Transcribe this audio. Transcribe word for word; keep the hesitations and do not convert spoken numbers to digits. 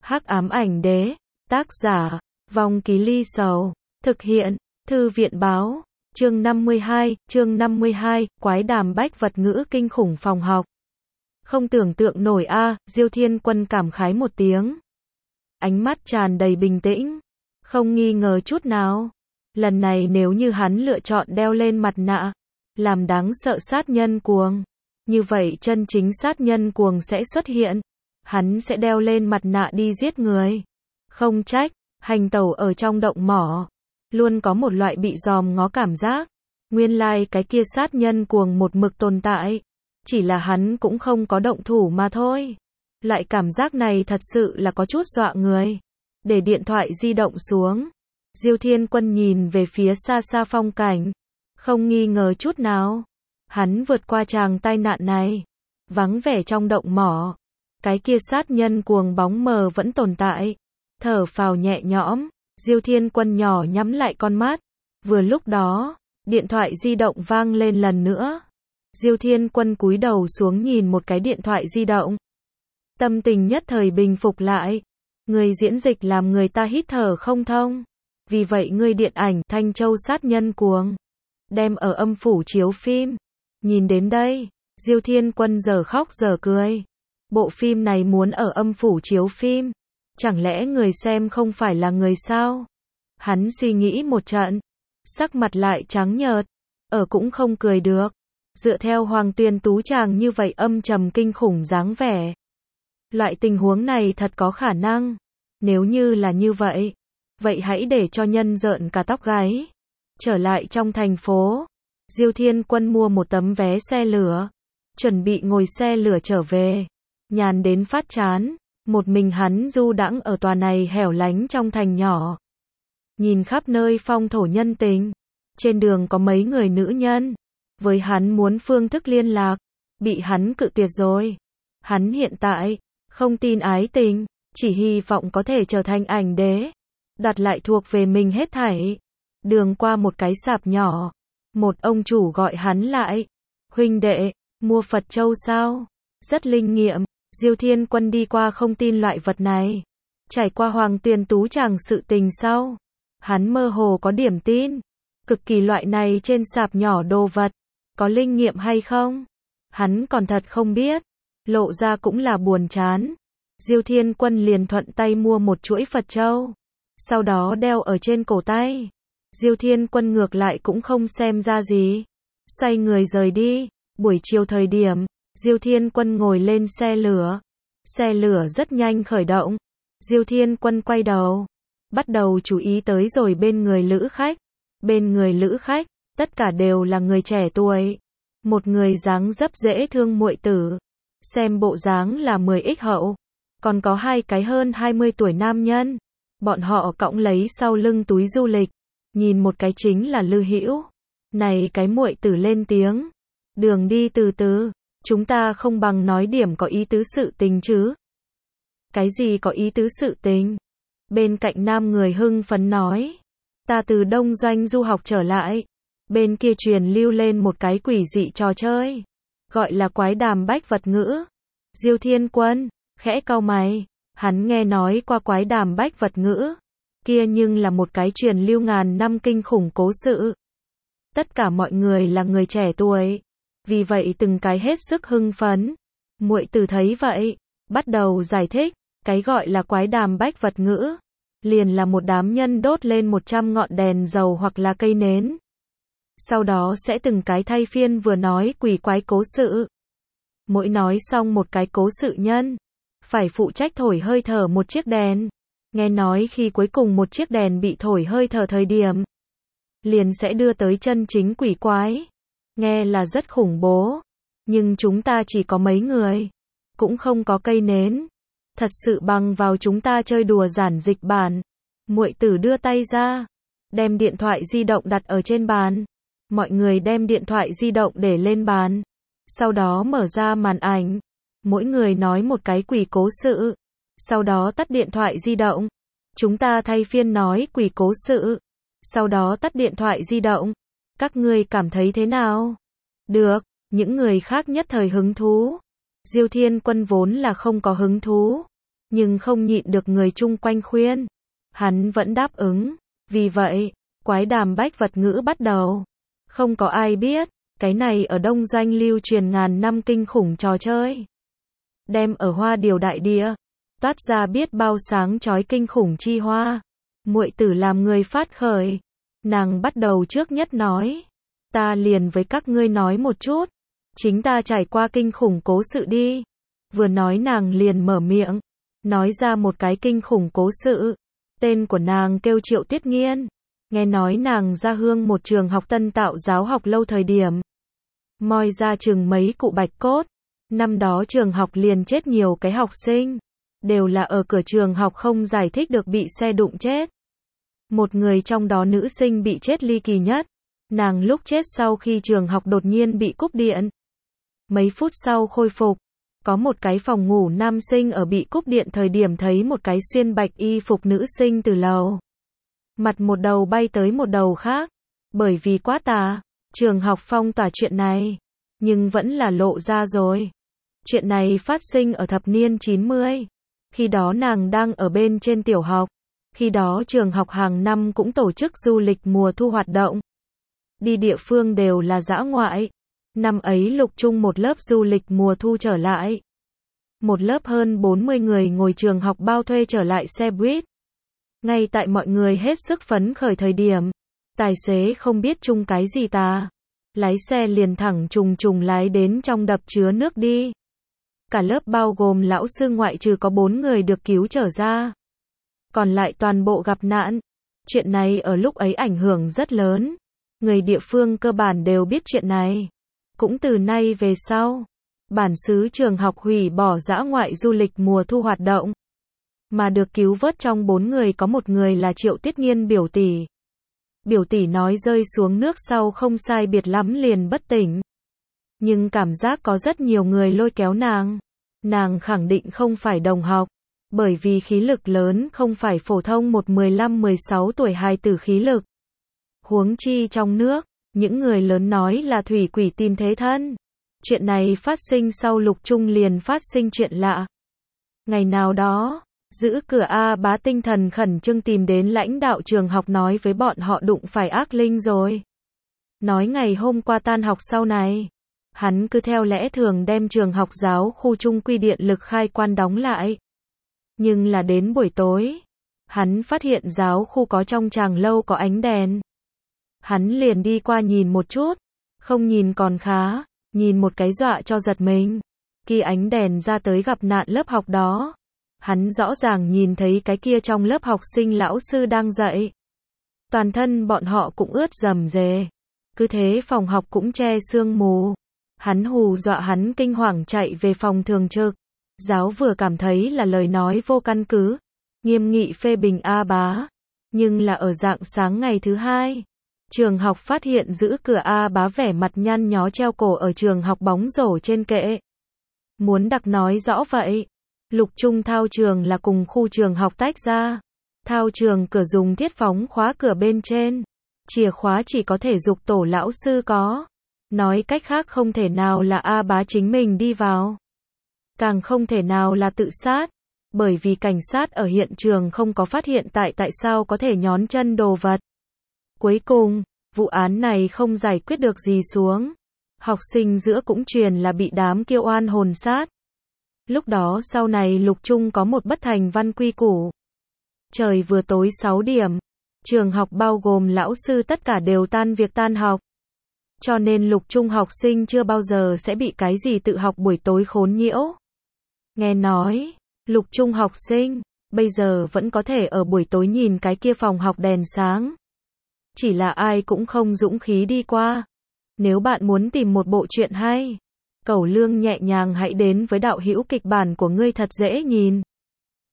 Hắc ám ảnh đế, tác giả, Vong Ký Ly Sầu, thực hiện, Thư viện báo, chương năm mươi hai, chương năm mươi hai, quái đàm bách vật ngữ kinh khủng phòng học. Không tưởng tượng nổi a, Diêu Thiên Quân cảm khái một tiếng. Ánh mắt tràn đầy bình tĩnh, không nghi ngờ chút nào. Lần này nếu như hắn lựa chọn đeo lên mặt nạ, làm đáng sợ sát nhân cuồng, như vậy chân chính sát nhân cuồng sẽ xuất hiện. Hắn sẽ đeo lên mặt nạ đi giết người. Không trách, hành tẩu ở trong động mỏ, luôn có một loại bị dòm ngó cảm giác. Nguyên lai like cái kia sát nhân cuồng một mực tồn tại, chỉ là hắn cũng không có động thủ mà thôi. Loại cảm giác này thật sự là có chút dọa người. Để điện thoại di động xuống, Diêu Thiên Quân nhìn về phía xa xa phong cảnh, không nghi ngờ chút nào. Hắn vượt qua tràng tai nạn này, vắng vẻ trong động mỏ, cái kia sát nhân cuồng bóng mờ vẫn tồn tại. Thở phào nhẹ nhõm, Diêu Thiên Quân nhỏ nhắm lại con mắt. Vừa lúc đó, điện thoại di động vang lên lần nữa. Diêu Thiên Quân cúi đầu xuống nhìn một cái điện thoại di động. Tâm tình nhất thời bình phục lại. Người diễn dịch làm người ta hít thở không thông. Vì vậy người điện ảnh Thanh Châu sát nhân cuồng đem ở âm phủ chiếu phim. Nhìn đến đây, Diêu Thiên Quân giờ khóc giờ cười. Bộ phim này muốn ở âm phủ chiếu phim, chẳng lẽ người xem không phải là người sao? Hắn suy nghĩ một trận, sắc mặt lại trắng nhợt, ở cũng không cười được. Dựa theo Hoàng Tuyền Tú chàng như vậy âm trầm kinh khủng dáng vẻ, loại tình huống này thật có khả năng. Nếu như là như vậy, vậy hãy để cho nhân rợn cả tóc gáy. Trở lại trong thành phố, Diêu Thiên Quân mua một tấm vé xe lửa, chuẩn bị ngồi xe lửa trở về. Nhàn đến phát chán, một mình hắn du đãng ở tòa này hẻo lánh trong thành nhỏ. Nhìn khắp nơi phong thổ nhân tình, trên đường có mấy người nữ nhân, với hắn muốn phương thức liên lạc, bị hắn cự tuyệt rồi. Hắn hiện tại, không tin ái tình, chỉ hy vọng có thể trở thành ảnh đế, đặt lại thuộc về mình hết thảy. Đường qua một cái sạp nhỏ, một ông chủ gọi hắn lại. Huynh đệ, mua Phật Châu sao? Rất linh nghiệm. Diêu Thiên Quân đi qua không tin loại vật này. Trải qua Hoàng Tuyền Tú chàng sự tình sau, hắn mơ hồ có điểm tin. Cực kỳ loại này trên sạp nhỏ đồ vật, có linh nghiệm hay không? Hắn còn thật không biết. Lộ ra cũng là buồn chán. Diêu Thiên Quân liền thuận tay mua một chuỗi Phật Châu, sau đó đeo ở trên cổ tay. Diêu Thiên Quân ngược lại cũng không xem ra gì, xoay người rời đi. Buổi chiều thời điểm, Diêu Thiên Quân ngồi lên xe lửa. Xe lửa rất nhanh khởi động. Diêu Thiên Quân quay đầu, bắt đầu chú ý tới rồi bên người lữ khách. Bên người lữ khách, tất cả đều là người trẻ tuổi. Một người dáng dấp dễ thương muội tử, xem bộ dáng là mười x hậu. Còn có hai cái hơn hai mươi tuổi nam nhân. Bọn họ cõng lấy sau lưng túi du lịch. Nhìn một cái chính là Lư Hữu. Này cái muội tử lên tiếng. Đường đi từ từ. Chúng ta không bằng nói điểm có ý tứ sự tình chứ. Cái gì có ý tứ sự tình? Bên cạnh nam người hưng phấn nói. Ta từ Đông Doanh du học trở lại. Bên kia truyền lưu lên một cái quỷ dị trò chơi, gọi là quái đàm bách vật ngữ. Diêu Thiên Quân khẽ cau mày. Hắn nghe nói qua quái đàm bách vật ngữ. Kia nhưng là một cái truyền lưu ngàn năm kinh khủng cố sự. Tất cả mọi người là người trẻ tuổi, vì vậy từng cái hết sức hưng phấn. Muội tử thấy vậy, bắt đầu giải thích. Cái gọi là quái đàm bách vật ngữ, liền là một đám nhân đốt lên một trăm ngọn đèn dầu hoặc là cây nến. Sau đó sẽ từng cái thay phiên vừa nói quỷ quái cố sự. Mỗi nói xong một cái cố sự nhân, phải phụ trách thổi hơi thở một chiếc đèn. Nghe nói khi cuối cùng một chiếc đèn bị thổi hơi thở thời điểm, liền sẽ đưa tới chân chính quỷ quái. Nghe là rất khủng bố, nhưng chúng ta chỉ có mấy người, cũng không có cây nến. Thật sự bằng vào chúng ta chơi đùa giản dịch bản. Muội tử đưa tay ra, đem điện thoại di động đặt ở trên bàn. Mọi người đem điện thoại di động để lên bàn, sau đó mở ra màn ảnh. Mỗi người nói một cái quỷ cố sự, sau đó tắt điện thoại di động. Chúng ta thay phiên nói quỷ cố sự, sau đó tắt điện thoại di động. Các ngươi cảm thấy thế nào? Được, những người khác nhất thời hứng thú. Diêu Thiên Quân vốn là không có hứng thú, nhưng không nhịn được người chung quanh khuyên. Hắn vẫn đáp ứng. Vì vậy, quái đàm bách vật ngữ bắt đầu. Không có ai biết, cái này ở Đông Doanh lưu truyền ngàn năm kinh khủng trò chơi. Đem ở Hoa Điều đại địa, toát ra biết bao sáng chói kinh khủng chi hoa. Muội tử làm người phát khởi. Nàng bắt đầu trước nhất nói. Ta liền với các ngươi nói một chút. Chính ta trải qua kinh khủng cố sự đi. Vừa nói nàng liền mở miệng. Nói ra một cái kinh khủng cố sự. Tên của nàng kêu Triệu Tuyết Nghiên. Nghe nói nàng ra hương một trường học tân tạo giáo học lâu thời điểm. Moi ra chừng mấy cụ bạch cốt. Năm đó trường học liền chết nhiều cái học sinh. Đều là ở cửa trường học không giải thích được bị xe đụng chết. Một người trong đó nữ sinh bị chết ly kỳ nhất. Nàng lúc chết sau khi trường học đột nhiên bị cúp điện. Mấy phút sau khôi phục. Có một cái phòng ngủ nam sinh ở bị cúp điện thời điểm thấy một cái xuyên bạch y phục nữ sinh từ lầu. Mặt một đầu bay tới một đầu khác. Bởi vì quá tà, trường học phong tỏa chuyện này. Nhưng vẫn là lộ ra rồi. Chuyện này phát sinh ở thập niên chín mươi. Khi đó nàng đang ở bên trên tiểu học. Khi đó trường học hàng năm cũng tổ chức du lịch mùa thu hoạt động. Đi địa phương đều là dã ngoại. Năm ấy Lục Trung một lớp du lịch mùa thu trở lại. Một lớp hơn bốn mươi người ngồi trường học bao thuê trở lại xe buýt. Ngay tại mọi người hết sức phấn khởi thời điểm. Tài xế không biết chung cái gì ta. Lái xe liền thẳng trùng trùng lái đến trong đập chứa nước đi. Cả lớp bao gồm lão sư ngoại trừ có bốn người được cứu trở ra. Còn lại toàn bộ gặp nạn. Chuyện này ở lúc ấy ảnh hưởng rất lớn. Người địa phương cơ bản đều biết chuyện này. Cũng từ nay về sau, bản xứ trường học hủy bỏ dã ngoại du lịch mùa thu hoạt động. Mà được cứu vớt trong bốn người có một người là Triệu Tuyết Nghiên biểu tỷ. Biểu tỷ nói rơi xuống nước sau không sai biệt lắm liền bất tỉnh. Nhưng cảm giác có rất nhiều người lôi kéo nàng. Nàng khẳng định không phải đồng học. Bởi vì khí lực lớn không phải phổ thông một mười lăm mười sáu tuổi hài tử khí lực. Huống chi trong nước, những người lớn nói là thủy quỷ tìm thế thân. Chuyện này phát sinh sau Lục Trung liền phát sinh chuyện lạ. Ngày nào đó, giữ cửa A Bá tinh thần khẩn trương tìm đến lãnh đạo trường học nói với bọn họ đụng phải ác linh rồi. Nói ngày hôm qua tan học sau này, hắn cứ theo lẽ thường đem trường học giáo khu trung quy điện lực khai quan đóng lại. Nhưng là đến buổi tối, hắn phát hiện giáo khu có trong tràng lâu có ánh đèn. Hắn liền đi qua nhìn một chút, không nhìn còn khá, nhìn một cái dọa cho giật mình. Khi ánh đèn ra tới gặp nạn lớp học đó, hắn rõ ràng nhìn thấy cái kia trong lớp học sinh lão sư đang dạy. Toàn thân bọn họ cũng ướt rầm rề. Cứ thế phòng học cũng che sương mù. Hắn hù dọa hắn kinh hoàng chạy về phòng thường trực. Giáo vừa cảm thấy là lời nói vô căn cứ, nghiêm nghị phê bình A Bá. Nhưng là ở rạng sáng ngày thứ hai, trường học phát hiện giữ cửa A Bá vẻ mặt nhăn nhó treo cổ ở trường học bóng rổ trên kệ. Muốn đặc nói rõ vậy, Lục Trung thao trường là cùng khu trường học tách ra. Thao trường cửa dùng thiết phóng khóa cửa bên trên. Chìa khóa chỉ có thể dục tổ lão sư có. Nói cách khác không thể nào là A Bá chính mình đi vào. Càng không thể nào là tự sát. Bởi vì cảnh sát ở hiện trường không có phát hiện tại tại sao có thể nhón chân đồ vật. Cuối cùng, vụ án này không giải quyết được gì xuống. Học sinh giữa cũng truyền là bị đám kia oan hồn sát. Lúc đó sau này Lục Trung có một bất thành văn quy củ. Trời vừa tối sáu điểm, trường học bao gồm lão sư tất cả đều tan việc tan học. Cho nên Lục Trung học sinh chưa bao giờ sẽ bị cái gì tự học buổi tối khốn nhiễu. Nghe nói, Lục Trung học sinh, bây giờ vẫn có thể ở buổi tối nhìn cái kia phòng học đèn sáng. Chỉ là ai cũng không dũng khí đi qua. Nếu bạn muốn tìm một bộ truyện hay, Cẩu Lương nhẹ nhàng hãy đến với đạo hữu kịch bản của ngươi thật dễ nhìn.